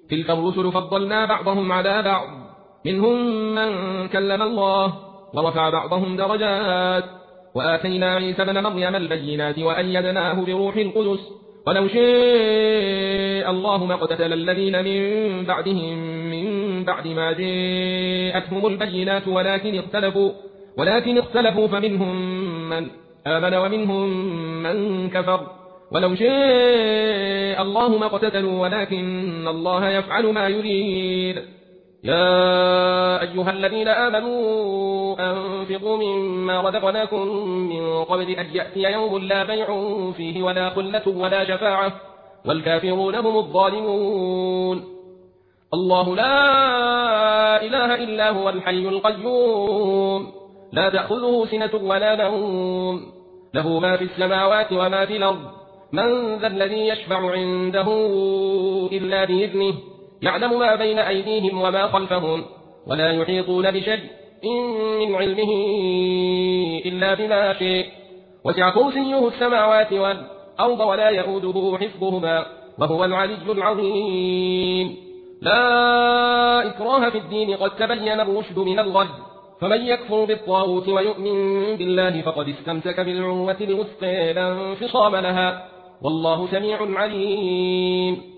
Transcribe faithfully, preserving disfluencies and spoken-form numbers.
تلك الرسل فضلنا بعضهم على بعض منهم من كلم الله ورفع بعضهم درجات وآتينا عيسى ابن مريم البينات وأيدناه بروح القدس ولو شاء الله ما اقتتل الذين من بعدهم من بعد ما جاءتهم البينات ولكن اختلفوا ولكن اختلفوا فمنهم من آمن ومنهم من كفر ولو شاء الله ما اقتتلوا ولكن الله يفعل ما يريد. يا أيها الذين آمنوا أنفقوا مما رزقناكم من قبل أن يأتي يوم لا بيع فيه ولا خلة ولا شفاعة والكافرون هم الظالمون. الله لا إله إلا هو الحي القيوم لا تأخذه سنة ولا نوم له ما في السماوات وما في الأرض من ذا الذي يشفع عنده إلا بإذنه يعلم ما بين أيديهم وما خلفهم ولا يحيطون بشيء من علمه إلا بما شاء وسع كرسيه السماوات والأرض ولا يؤوده حفظهما وهو العلي العظيم. لا إكراه في الدين قد تبين الرشد من الغي فمن يكفر بالطاغوت ويؤمن بالله فقد استمسك بالعروة الوثقى لا انفصام لها والله سميع عليم.